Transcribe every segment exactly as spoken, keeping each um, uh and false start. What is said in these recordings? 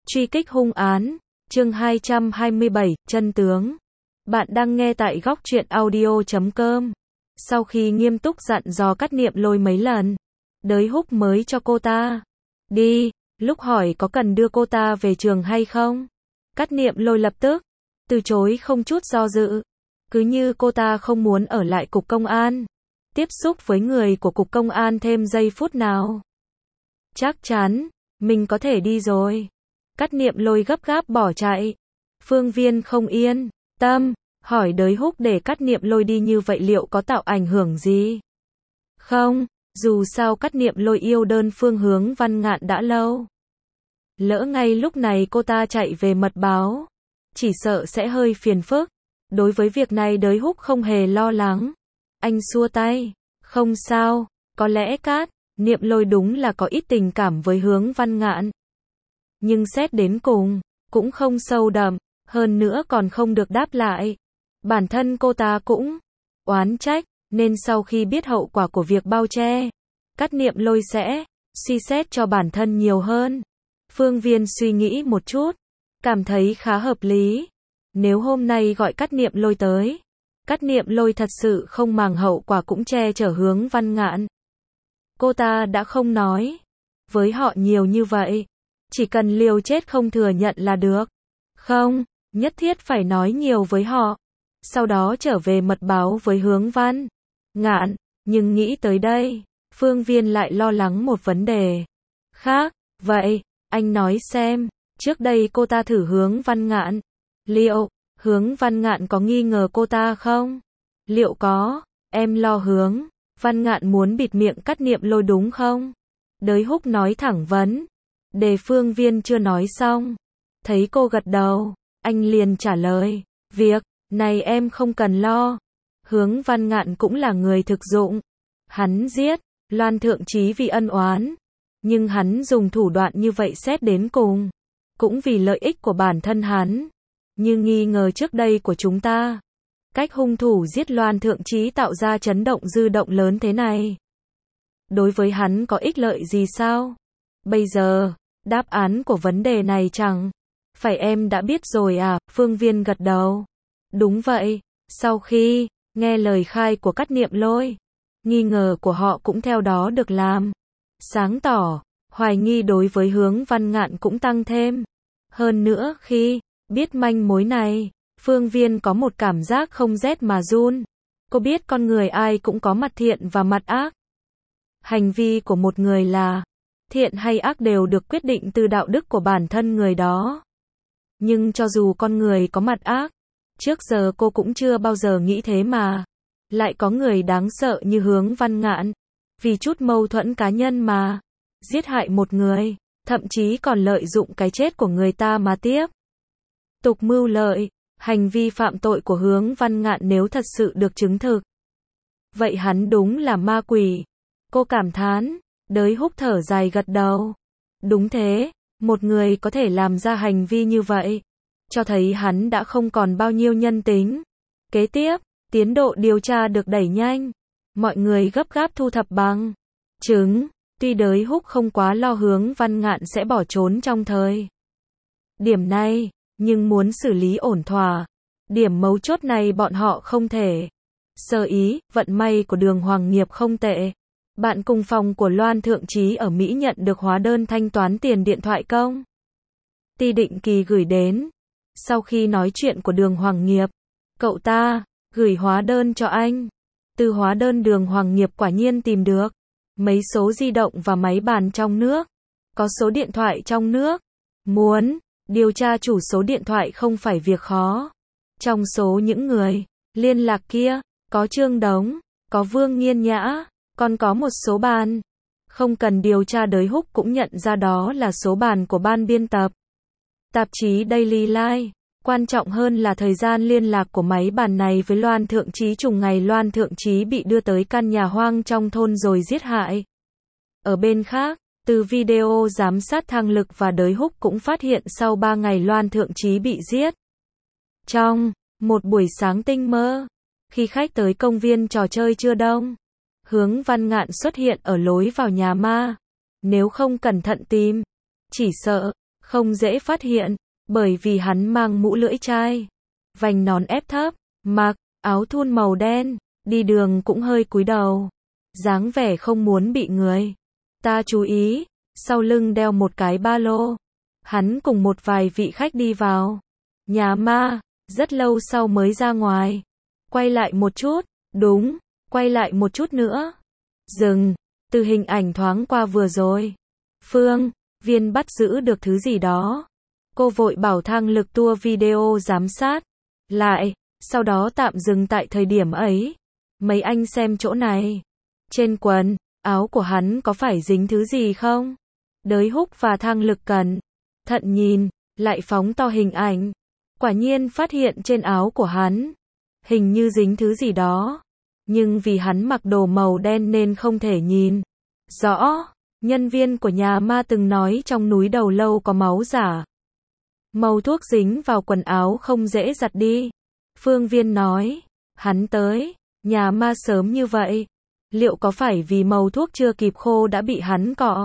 Truy kích hung án, chương hai trăm hai mươi bảy, chân tướng. Bạn đang nghe tại góc truyện audio chấm com. Sau khi nghiêm túc dặn dò Cát Niệm Lôi mấy lần, Đới Húc mới cho cô ta đi. Lúc hỏi có cần đưa cô ta về trường hay không, Cát Niệm Lôi lập tức từ chối không chút do dự. Cứ như cô ta không muốn ở lại cục công an, tiếp xúc với người của cục công an thêm giây phút nào. Chắc chắn, mình có thể đi rồi. Cát Niệm Lôi gấp gáp bỏ chạy. Phương Viên không yên tâm, hỏi Đới Húc để Cát Niệm Lôi đi như vậy liệu có tạo ảnh hưởng gì? Không, dù sao Cát Niệm Lôi yêu đơn phương Hướng Văn Ngạn đã lâu. Lỡ ngay lúc này cô ta chạy về mật báo, chỉ sợ sẽ hơi phiền phức. Đối với việc này Đới Húc không hề lo lắng. Anh xua tay, không sao, có lẽ Cát Niệm Lôi đúng là có ít tình cảm với Hướng Văn Ngạn. Nhưng xét đến cùng, cũng không sâu đậm, hơn nữa còn không được đáp lại. Bản thân cô ta cũng oán trách, nên sau khi biết hậu quả của việc bao che, Cát Niệm Lôi sẽ suy xét cho bản thân nhiều hơn. Phương Viên suy nghĩ một chút, cảm thấy khá hợp lý. Nếu hôm nay gọi Cát Niệm Lôi tới, Cát Niệm Lôi thật sự không màng hậu quả cũng che chở Hướng Văn Ngạn. Cô ta đã không nói với họ nhiều như vậy, chỉ cần liều chết không thừa nhận là được. Không, nhất thiết phải nói nhiều với họ, sau đó trở về mật báo với Hướng Văn Ngạn. Nhưng nghĩ tới đây, Phương Viên lại lo lắng một vấn đề khác. Vậy, anh nói xem, trước đây cô ta thử Hướng Văn Ngạn, liệu Hướng Văn Ngạn có nghi ngờ cô ta không? Liệu có, em lo Hướng Văn Ngạn muốn bịt miệng Cát Niệm Lôi đúng không? Đới Húc nói thẳng vấn đề. Phương Viên chưa nói xong, thấy cô gật đầu, anh liền trả lời, việc này em không cần lo. Hướng Văn Ngạn cũng là người thực dụng. Hắn giết Loan Thượng Chí vì ân oán, nhưng hắn dùng thủ đoạn như vậy xét đến cùng cũng vì lợi ích của bản thân hắn. Như nghi ngờ trước đây của chúng ta, cách hung thủ giết Loan Thượng Chí tạo ra chấn động dư động lớn thế này, đối với hắn có ích lợi gì sao? Bây giờ, đáp án của vấn đề này chẳng phải em đã biết rồi à? Phương Viên gật đầu. Đúng vậy, sau khi nghe lời khai của Cát Niệm Lôi, nghi ngờ của họ cũng theo đó được làm sáng tỏ, hoài nghi đối với Hướng Văn Ngạn cũng tăng thêm. Hơn nữa khi biết manh mối này, Phương Viên có một cảm giác không rét mà run. Cô biết con người ai cũng có mặt thiện và mặt ác. Hành vi của một người là thiện hay ác đều được quyết định từ đạo đức của bản thân người đó. Nhưng cho dù con người có mặt ác, trước giờ cô cũng chưa bao giờ nghĩ thế mà lại có người đáng sợ như Hướng Văn Ngạn, vì chút mâu thuẫn cá nhân mà giết hại một người, thậm chí còn lợi dụng cái chết của người ta mà tiếp tục mưu lợi. Hành vi phạm tội của Hướng Văn Ngạn nếu thật sự được chứng thực, vậy hắn đúng là ma quỷ. Cô cảm thán. Đới Húc thở dài gật đầu. Đúng thế, một người có thể làm ra hành vi như vậy, cho thấy hắn đã không còn bao nhiêu nhân tính. Kế tiếp, tiến độ điều tra được đẩy nhanh. Mọi người gấp gáp thu thập bằng chứng. Tuy Đới Húc không quá lo Hướng Văn Ngạn sẽ bỏ trốn trong thời điểm này, nhưng muốn xử lý ổn thỏa, điểm mấu chốt này bọn họ không thể sơ ý. Vận may của Đường Hoàng Nghiệp không tệ. Bạn cùng phòng của Loan Thượng Chí ở Mỹ nhận được hóa đơn thanh toán tiền điện thoại công ty định kỳ gửi đến. Sau khi nói chuyện của Đường Hoàng Nghiệp, cậu ta gửi hóa đơn cho anh. Từ hóa đơn Đường Hoàng Nghiệp quả nhiên tìm được mấy số di động và máy bàn trong nước, có số điện thoại trong nước. Muốn điều tra chủ số điện thoại không phải việc khó. Trong số những người liên lạc kia, có Trương Đống, có Vương Nghiên Nhã, còn có một số bàn. Không cần điều tra Đới Húc cũng nhận ra đó là số bàn của ban biên tập tạp chí Daily Life. Quan trọng hơn là thời gian liên lạc của máy bàn này với Loan Thượng Chí trùng ngày Loan Thượng Chí bị đưa tới căn nhà hoang trong thôn rồi giết hại. Ở bên khác, từ video giám sát Thang Lực và Đới Húc cũng phát hiện sau ba ngày Loan Thượng Chí bị giết. Trong một buổi sáng tinh mơ, khi khách tới công viên trò chơi chưa đông, Hướng Văn Ngạn xuất hiện ở lối vào nhà ma. Nếu không cẩn thận tìm, chỉ sợ không dễ phát hiện, bởi vì hắn mang mũ lưỡi chai, vành nón ép thấp, mặc áo thun màu đen, đi đường cũng hơi cúi đầu, dáng vẻ không muốn bị người ta chú ý, sau lưng đeo một cái ba lô. Hắn cùng một vài vị khách đi vào nhà ma, rất lâu sau mới ra ngoài. Quay lại một chút, đúng, quay lại một chút nữa. Dừng, từ hình ảnh thoáng qua vừa rồi. Phương Viên bắt giữ được thứ gì đó. Cô vội bảo thang lực tua video giám sát lại, sau đó tạm dừng tại thời điểm ấy. Mấy anh xem chỗ này. Trên quần áo của hắn có phải dính thứ gì không? Đới Húc và thang lực cẩn thận nhìn, lại phóng to hình ảnh. Quả nhiên phát hiện trên áo của hắn, hình như dính thứ gì đó. Nhưng vì hắn mặc đồ màu đen nên không thể nhìn rõ. Nhân viên của nhà ma từng nói trong núi Đầu Lâu có máu giả. Màu thuốc dính vào quần áo không dễ giặt đi. Phương Viên nói, hắn tới nhà ma sớm như vậy, liệu có phải vì màu thuốc chưa kịp khô đã bị hắn cọ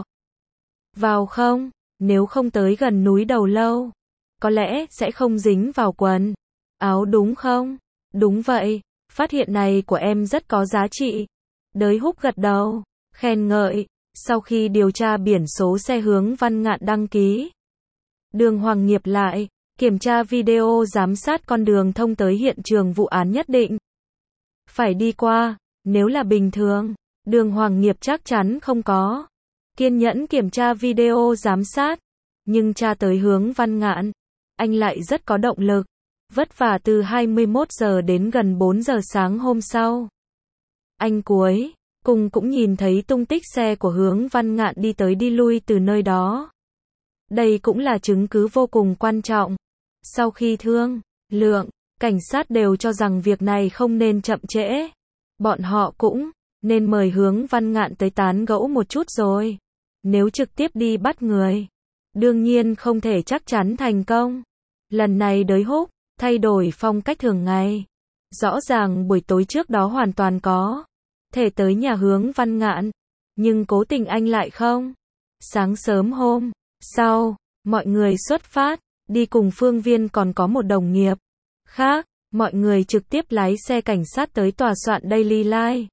vào không? Nếu không tới gần núi Đầu Lâu, có lẽ sẽ không dính vào quần áo đúng không? Đúng vậy, phát hiện này của em rất có giá trị. Đới Húc gật đầu, khen ngợi. Sau khi điều tra biển số xe hướng Văn Ngạn đăng ký, Đường Hoàng Nghiệp lại kiểm tra video giám sát con đường thông tới hiện trường vụ án nhất định phải đi qua. Nếu là bình thường, Đường Hoàng Nghiệp chắc chắn không có kiên nhẫn kiểm tra video giám sát. Nhưng tra tới hướng Văn Ngạn, anh lại rất có động lực. Vất vả từ hai mươi mốt giờ đến gần bốn giờ sáng hôm sau. Anh cuối cùng cũng nhìn thấy tung tích xe của hướng Văn Ngạn đi tới đi lui từ nơi đó. Đây cũng là chứng cứ vô cùng quan trọng. Sau khi thương lượng, cảnh sát đều cho rằng việc này không nên chậm trễ. Bọn họ cũng nên mời hướng Văn Ngạn tới tán gẫu một chút rồi. Nếu trực tiếp đi bắt người, đương nhiên không thể chắc chắn thành công. Lần này Đới Húc thay đổi phong cách thường ngày. Rõ ràng buổi tối trước đó hoàn toàn có thể tới nhà hướng Văn Ngạn, nhưng cố tình anh lại không. Sáng sớm hôm sau, mọi người xuất phát, đi cùng Phương Viên còn có một đồng nghiệp khác, mọi người trực tiếp lái xe cảnh sát tới tòa soạn Daily Life.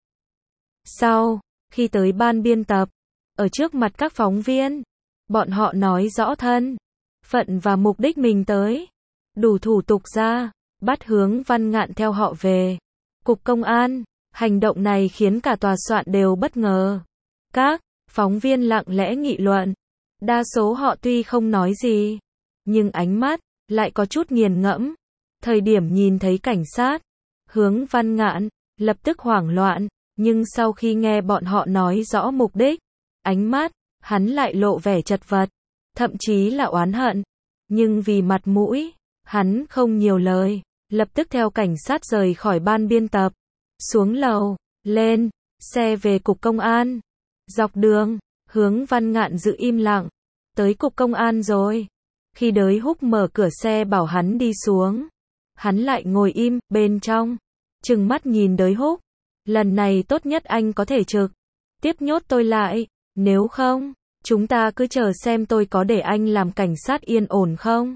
Sau khi tới ban biên tập, ở trước mặt các phóng viên, bọn họ nói rõ thân phận và mục đích mình tới. Đủ thủ tục ra, bắt hướng Văn Ngạn theo họ về cục công an. Hành động này khiến cả tòa soạn đều bất ngờ. Các phóng viên lặng lẽ nghị luận. Đa số họ tuy không nói gì, nhưng ánh mắt lại có chút nghiền ngẫm. Thời điểm nhìn thấy cảnh sát, hướng Văn Ngạn lập tức hoảng loạn, nhưng sau khi nghe bọn họ nói rõ mục đích, ánh mắt hắn lại lộ vẻ chật vật, thậm chí là oán hận. Nhưng vì mặt mũi, hắn không nhiều lời, lập tức theo cảnh sát rời khỏi ban biên tập, xuống lầu, lên xe về cục công an. Dọc đường, hướng Văn Ngạn giữ im lặng. Tới cục công an rồi. Khi Đới Húc mở cửa xe bảo hắn đi xuống, hắn lại ngồi im bên trong, trừng mắt nhìn Đới Húc. Lần này tốt nhất anh có thể trực tiếp nhốt tôi lại, nếu không, chúng ta cứ chờ xem tôi có để anh làm cảnh sát yên ổn không.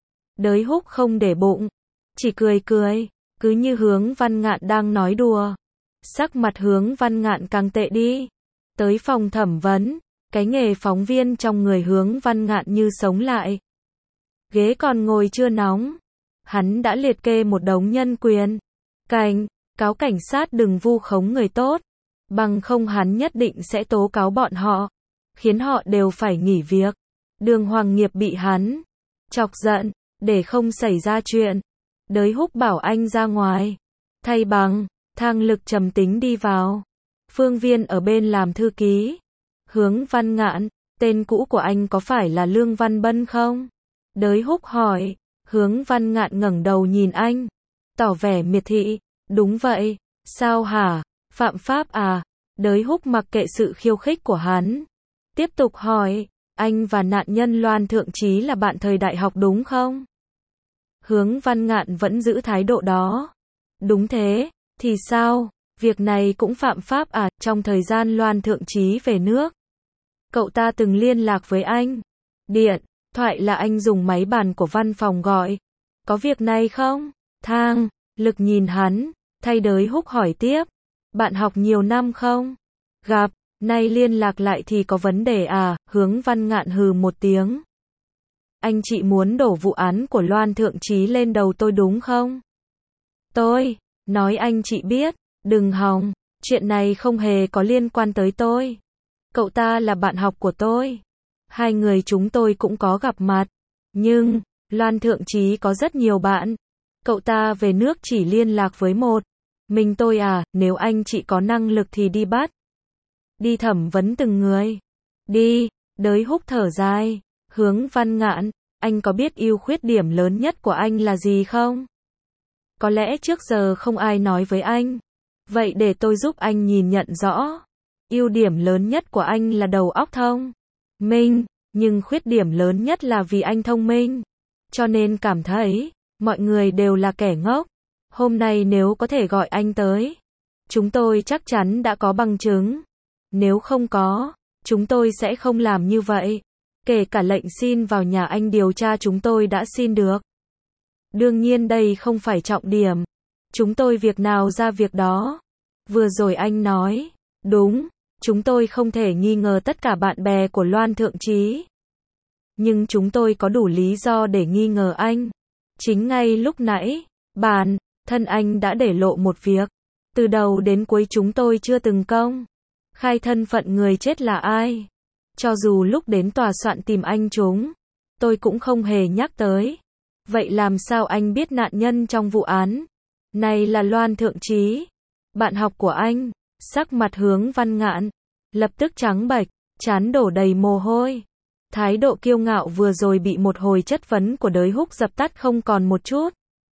Đới Húc không để bụng, chỉ cười cười, cứ như hướng Văn Ngạn đang nói đùa. Sắc mặt hướng Văn Ngạn càng tệ đi. Tới phòng thẩm vấn, cái nghề phóng viên trong người hướng Văn Ngạn như sống lại. Ghế còn ngồi chưa nóng, hắn đã liệt kê một đống nhân quyền cảnh cáo cảnh sát đừng vu khống người tốt, bằng không hắn nhất định sẽ tố cáo bọn họ, khiến họ đều phải nghỉ việc. Đường Hoàng Nghiệp bị hắn chọc giận, để không xảy ra chuyện, Đới Húc bảo anh ra ngoài, thay bằng thang lực trầm tính đi vào. Phương Viên ở bên làm thư ký. Hướng Văn Ngạn, tên cũ của anh có phải là Lương Văn Bân không? Đới Húc hỏi. Hướng Văn Ngạn ngẩng đầu nhìn anh, tỏ vẻ miệt thị. Đúng vậy. Sao hả? Phạm pháp à? Đới Húc mặc kệ sự khiêu khích của hắn, tiếp tục hỏi. Anh và nạn nhân Loan Thượng Trí là bạn thời đại học đúng không? Hướng Văn Ngạn vẫn giữ thái độ đó. Đúng thế. Thì sao? Việc này cũng phạm pháp à? Trong thời gian Loan Thượng Trí về nước, cậu ta từng liên lạc với anh. Điện Thoại là anh dùng máy bàn của văn phòng gọi. Có việc này không? Thang, Lực nhìn hắn, thay Đới Húc hỏi tiếp. Bạn học nhiều năm không? Gặp, nay liên lạc lại thì có vấn đề à? Hướng Văn Ngạn hừ một tiếng. Anh chị muốn đổ vụ án của Loan Thượng Trí lên đầu tôi đúng không? Tôi, nói anh chị biết, đừng hòng, chuyện này không hề có liên quan tới tôi. Cậu ta là bạn học của tôi. Hai người chúng tôi cũng có gặp mặt. Nhưng, Loan Thượng Trí có rất nhiều bạn. Cậu ta về nước chỉ liên lạc với một. Mình tôi à, nếu anh chị có năng lực thì đi bắt. Đi thẩm vấn từng người. Đi, Đới Húc thở dài. Hướng Văn Ngạn, anh có biết ưu khuyết điểm lớn nhất của anh là gì không? Có lẽ trước giờ không ai nói với anh. Vậy để tôi giúp anh nhìn nhận rõ. Ưu điểm lớn nhất của anh là đầu óc thông minh, nhưng khuyết điểm lớn nhất là vì anh thông minh. Cho nên cảm thấy, mọi người đều là kẻ ngốc. Hôm nay nếu có thể gọi anh tới, chúng tôi chắc chắn đã có bằng chứng. Nếu không có, chúng tôi sẽ không làm như vậy. Kể cả lệnh xin vào nhà anh điều tra chúng tôi đã xin được. Đương nhiên đây không phải trọng điểm. Chúng tôi việc nào ra việc đó. Vừa rồi anh nói, đúng, chúng tôi không thể nghi ngờ tất cả bạn bè của Loan Thượng Trí. Nhưng chúng tôi có đủ lý do để nghi ngờ anh. Chính ngay lúc nãy, bản thân anh đã để lộ một việc. Từ đầu đến cuối chúng tôi chưa từng công khai thân phận người chết là ai. Cho dù lúc đến tòa soạn tìm anh chúng, tôi cũng không hề nhắc tới. Vậy làm sao anh biết nạn nhân trong vụ án này là Loan Thượng Trí, bạn học của anh? Sắc mặt Hướng Văn Ngạn lập tức trắng bệch, trán đổ đầy mồ hôi. Thái độ kiêu ngạo vừa rồi bị một hồi chất vấn của Đới Húc dập tắt không còn một chút.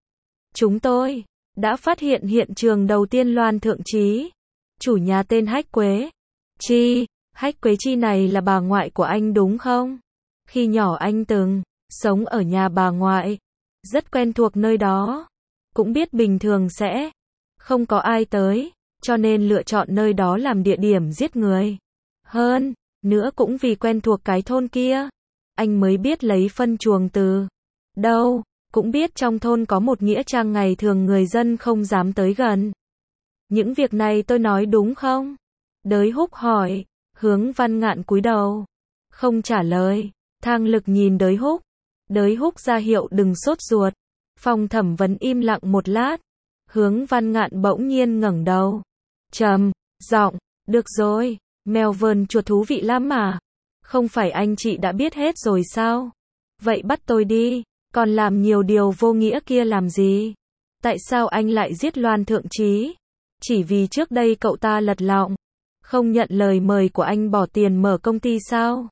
Chúng tôi đã phát hiện hiện trường đầu tiên Loan Thượng Trí, chủ nhà tên Hách Quế Chi. Hách Quế Chi này là bà ngoại của anh đúng không? Khi nhỏ anh từng sống ở nhà bà ngoại, rất quen thuộc nơi đó. Cũng biết bình thường sẽ không có ai tới, cho nên lựa chọn nơi đó làm địa điểm giết người. Hơn nữa cũng vì quen thuộc cái thôn kia, anh mới biết lấy phân chuồng từ đâu. Cũng biết trong thôn có một nghĩa trang ngày thường người dân không dám tới gần. Những việc này tôi nói đúng không? Đới Húc hỏi. Hướng Văn Ngạn cúi đầu, không trả lời. Thang Lực nhìn Đới Húc. Đới Húc ra hiệu đừng sốt ruột. Phòng thẩm vấn im lặng một lát. Hướng Văn Ngạn bỗng nhiên ngẩng đầu, trầm giọng, được rồi, Melvin chuột thú vị lắm mà. Không phải anh chị đã biết hết rồi sao? Vậy bắt tôi đi, còn làm nhiều điều vô nghĩa kia làm gì? Tại sao anh lại giết Loan Thượng Trí? Chỉ vì trước đây cậu ta lật lọng, không nhận lời mời của anh bỏ tiền mở công ty sao?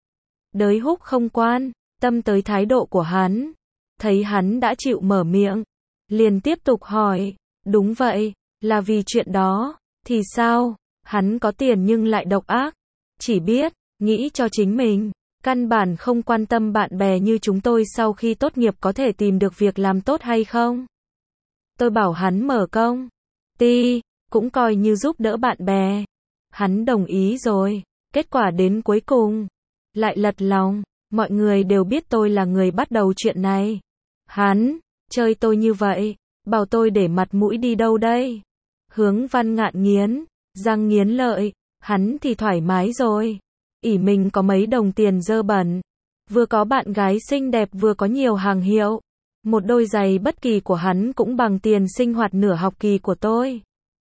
Đới Húc không quan tâm tới thái độ của hắn. Thấy hắn đã chịu mở miệng, liền tiếp tục hỏi, đúng vậy, là vì chuyện đó, thì sao? Hắn có tiền nhưng lại độc ác, chỉ biết nghĩ cho chính mình, căn bản không quan tâm bạn bè như chúng tôi sau khi tốt nghiệp có thể tìm được việc làm tốt hay không. Tôi bảo hắn mở công ty, cũng coi như giúp đỡ bạn bè. Hắn đồng ý rồi, kết quả đến cuối cùng lại lật lòng. Mọi người đều biết tôi là người bắt đầu chuyện này. Hắn chơi tôi như vậy, bảo tôi để mặt mũi đi đâu đây? Hướng Văn Ngạn nghiến răng nghiến lợi, hắn thì thoải mái rồi, ỷ mình có mấy đồng tiền dơ bẩn, vừa có bạn gái xinh đẹp vừa có nhiều hàng hiệu, một đôi giày bất kỳ của hắn cũng bằng tiền sinh hoạt nửa học kỳ của tôi.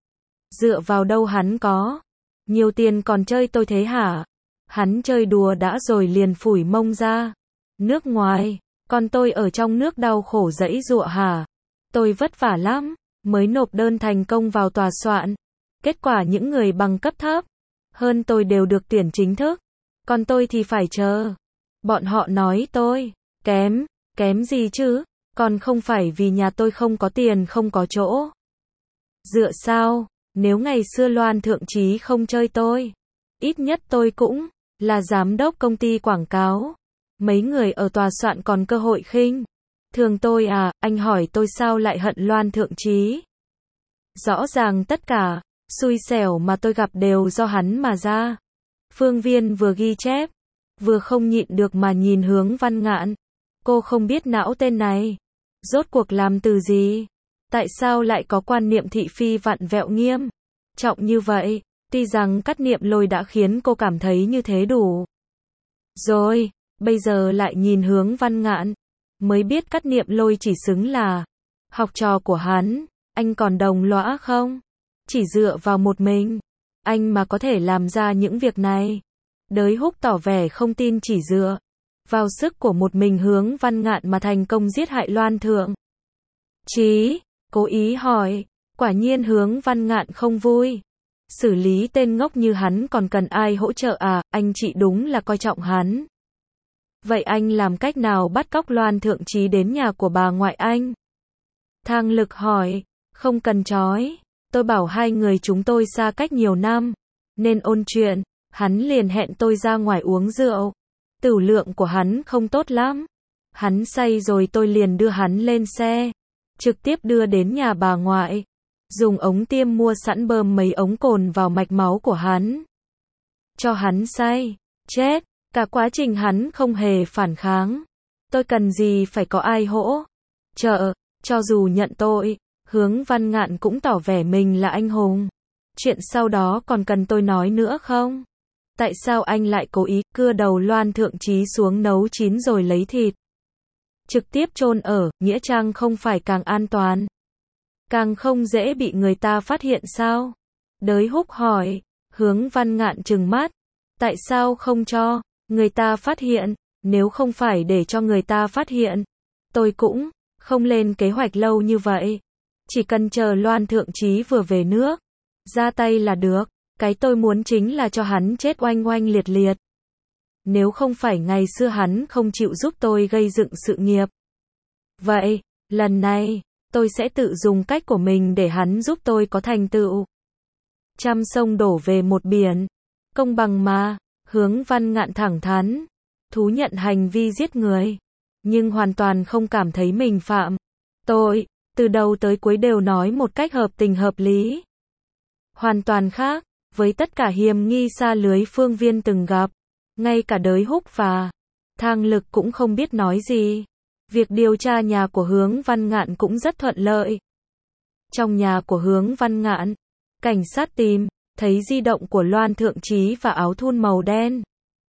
Dựa vào đâu hắn có nhiều tiền còn chơi tôi thế hả? Hắn chơi đùa đã rồi liền phủi mông ra. Nước ngoài, còn tôi ở trong nước đau khổ giãy giụa hả? Tôi vất vả lắm, mới nộp đơn thành công vào tòa soạn. Kết quả những người bằng cấp thấp hơn tôi đều được tuyển chính thức, còn tôi thì phải chờ. Bọn họ nói tôi kém, kém gì chứ? Còn không phải vì nhà tôi không có tiền không có chỗ dựa sao? Nếu ngày xưa Loan Thượng Trí không chơi tôi, ít nhất tôi cũng là giám đốc công ty quảng cáo. Mấy người ở tòa soạn còn cơ hội khinh thường tôi à? Anh hỏi tôi sao lại hận Loan Thượng Trí? Rõ ràng tất cả xui xẻo mà tôi gặp đều do hắn mà ra. Phương Viên vừa ghi chép, vừa không nhịn được mà nhìn Hướng Văn Ngạn. Cô không biết não tên này rốt cuộc làm từ gì? Tại sao lại có quan niệm thị phi vặn vẹo nghiêm trọng như vậy? Tuy rằng Cát Niệm Lôi đã khiến cô cảm thấy như thế đủ rồi, bây giờ lại nhìn Hướng Văn Ngạn, mới biết Cát Niệm Lôi chỉ xứng là học trò của hắn. Anh còn đồng lõa không? Chỉ dựa vào một mình anh mà có thể làm ra những việc này. Đới Húc tỏ vẻ không tin chỉ dựa vào sức của một mình Hướng Văn Ngạn mà thành công giết hại Loan Thượng Chí. Cố ý hỏi, quả nhiên Hướng Văn Ngạn không vui. Xử lý tên ngốc như hắn còn cần ai hỗ trợ à? Anh chị đúng là coi trọng hắn. Vậy anh làm cách nào bắt cóc Loan Thượng Chí đến nhà của bà ngoại anh? Thang Lực hỏi, không cần trói. Tôi bảo hai người chúng tôi xa cách nhiều năm, nên ôn chuyện. Hắn liền hẹn tôi ra ngoài uống rượu. Tửu lượng của hắn không tốt lắm. Hắn say rồi tôi liền đưa hắn lên xe, trực tiếp đưa đến nhà bà ngoại. Dùng ống tiêm mua sẵn bơm mấy ống cồn vào mạch máu của hắn. Cho hắn say. Chết. Cả quá trình hắn không hề phản kháng. Tôi cần gì phải có ai hỗ trợ. Cho dù nhận tội, Hướng Văn Ngạn cũng tỏ vẻ mình là anh hùng. Chuyện sau đó còn cần tôi nói nữa không? Tại sao anh lại cố ý cưa đầu Loan Thượng Chí xuống nấu chín rồi lấy thịt trực tiếp chôn ở, nghĩa trang không phải càng an toàn, càng không dễ bị người ta phát hiện sao? Đới Húc hỏi. Hướng Văn Ngạn trừng mắt. Tại sao không cho người ta phát hiện? Nếu không phải để cho người ta phát hiện, tôi cũng không lên kế hoạch lâu như vậy. Chỉ cần chờ Loan Thượng Chí vừa về nước, ra tay là được. Cái tôi muốn chính là cho hắn chết oanh oanh liệt liệt. Nếu không phải ngày xưa hắn không chịu giúp tôi gây dựng sự nghiệp, vậy, lần này, tôi sẽ tự dùng cách của mình để hắn giúp tôi có thành tựu. Trăm sông đổ về một biển. Công bằng mà. Hướng Văn Ngạn thẳng thắn thú nhận hành vi giết người, nhưng hoàn toàn không cảm thấy mình phạm tội. Từ đầu tới cuối đều nói một cách hợp tình hợp lý. Hoàn toàn khác với tất cả hiềm nghi xa lưới Phương Viên từng gặp. Ngay cả Đới Húc và Thang Lực cũng không biết nói gì. Việc điều tra nhà của Hướng Văn Ngạn cũng rất thuận lợi. Trong nhà của Hướng Văn Ngạn, cảnh sát tìm thấy di động của Loan Thượng Chí và áo thun màu đen.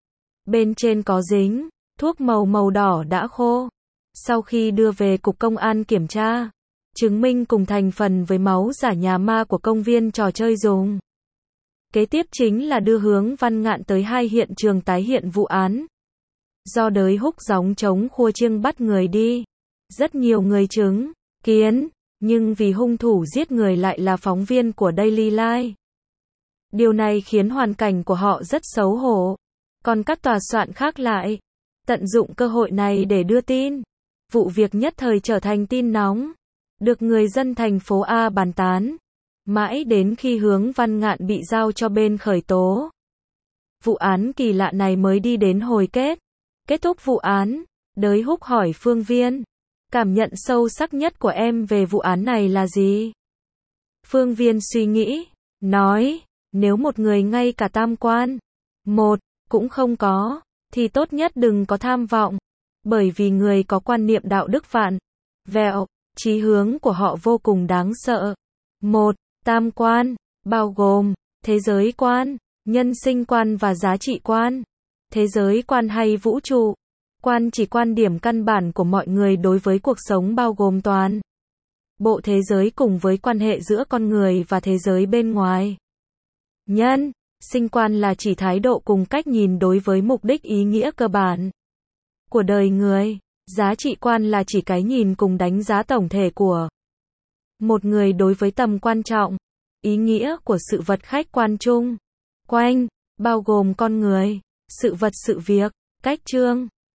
Bên trên có dính thuốc màu màu đỏ đã khô. Sau khi đưa về cục công an kiểm tra, chứng minh cùng thành phần với máu giả nhà ma của công viên trò chơi dùng. Kế tiếp chính là đưa Hướng Văn Ngạn tới hai hiện trường tái hiện vụ án. Do Đới Húc gióng trống khua chiêng bắt người đi. Rất nhiều người chứng kiến, nhưng vì hung thủ giết người lại là phóng viên của Daily Life. Điều này khiến hoàn cảnh của họ rất xấu hổ. Còn các tòa soạn khác lại tận dụng cơ hội này để đưa tin. Vụ việc nhất thời trở thành tin nóng, được người dân thành phố A bàn tán. Mãi đến khi Hướng Văn Ngạn bị giao cho bên khởi tố, vụ án kỳ lạ này mới đi đến hồi kết. Kết thúc vụ án, Đới Húc hỏi Phương Viên, cảm nhận sâu sắc nhất của em về vụ án này là gì? Phương Viên suy nghĩ, nói, nếu một người ngay cả tam quan một cũng không có, thì tốt nhất đừng có tham vọng. Bởi vì người có quan niệm đạo đức vặn vẹo, chí hướng của họ vô cùng đáng sợ. Một, tam quan, bao gồm thế giới quan, nhân sinh quan và giá trị quan. Thế giới quan hay vũ trụ quan chỉ quan điểm căn bản của mọi người đối với cuộc sống, bao gồm toàn bộ thế giới cùng với quan hệ giữa con người và thế giới bên ngoài. Nhân sinh quan là chỉ thái độ cùng cách nhìn đối với mục đích ý nghĩa cơ bản của đời người. Giá trị quan là chỉ cái nhìn cùng đánh giá tổng thể của một người đối với tầm quan trọng, ý nghĩa của sự vật khách quan chung quanh, bao gồm con người, sự vật sự việc, cách chương.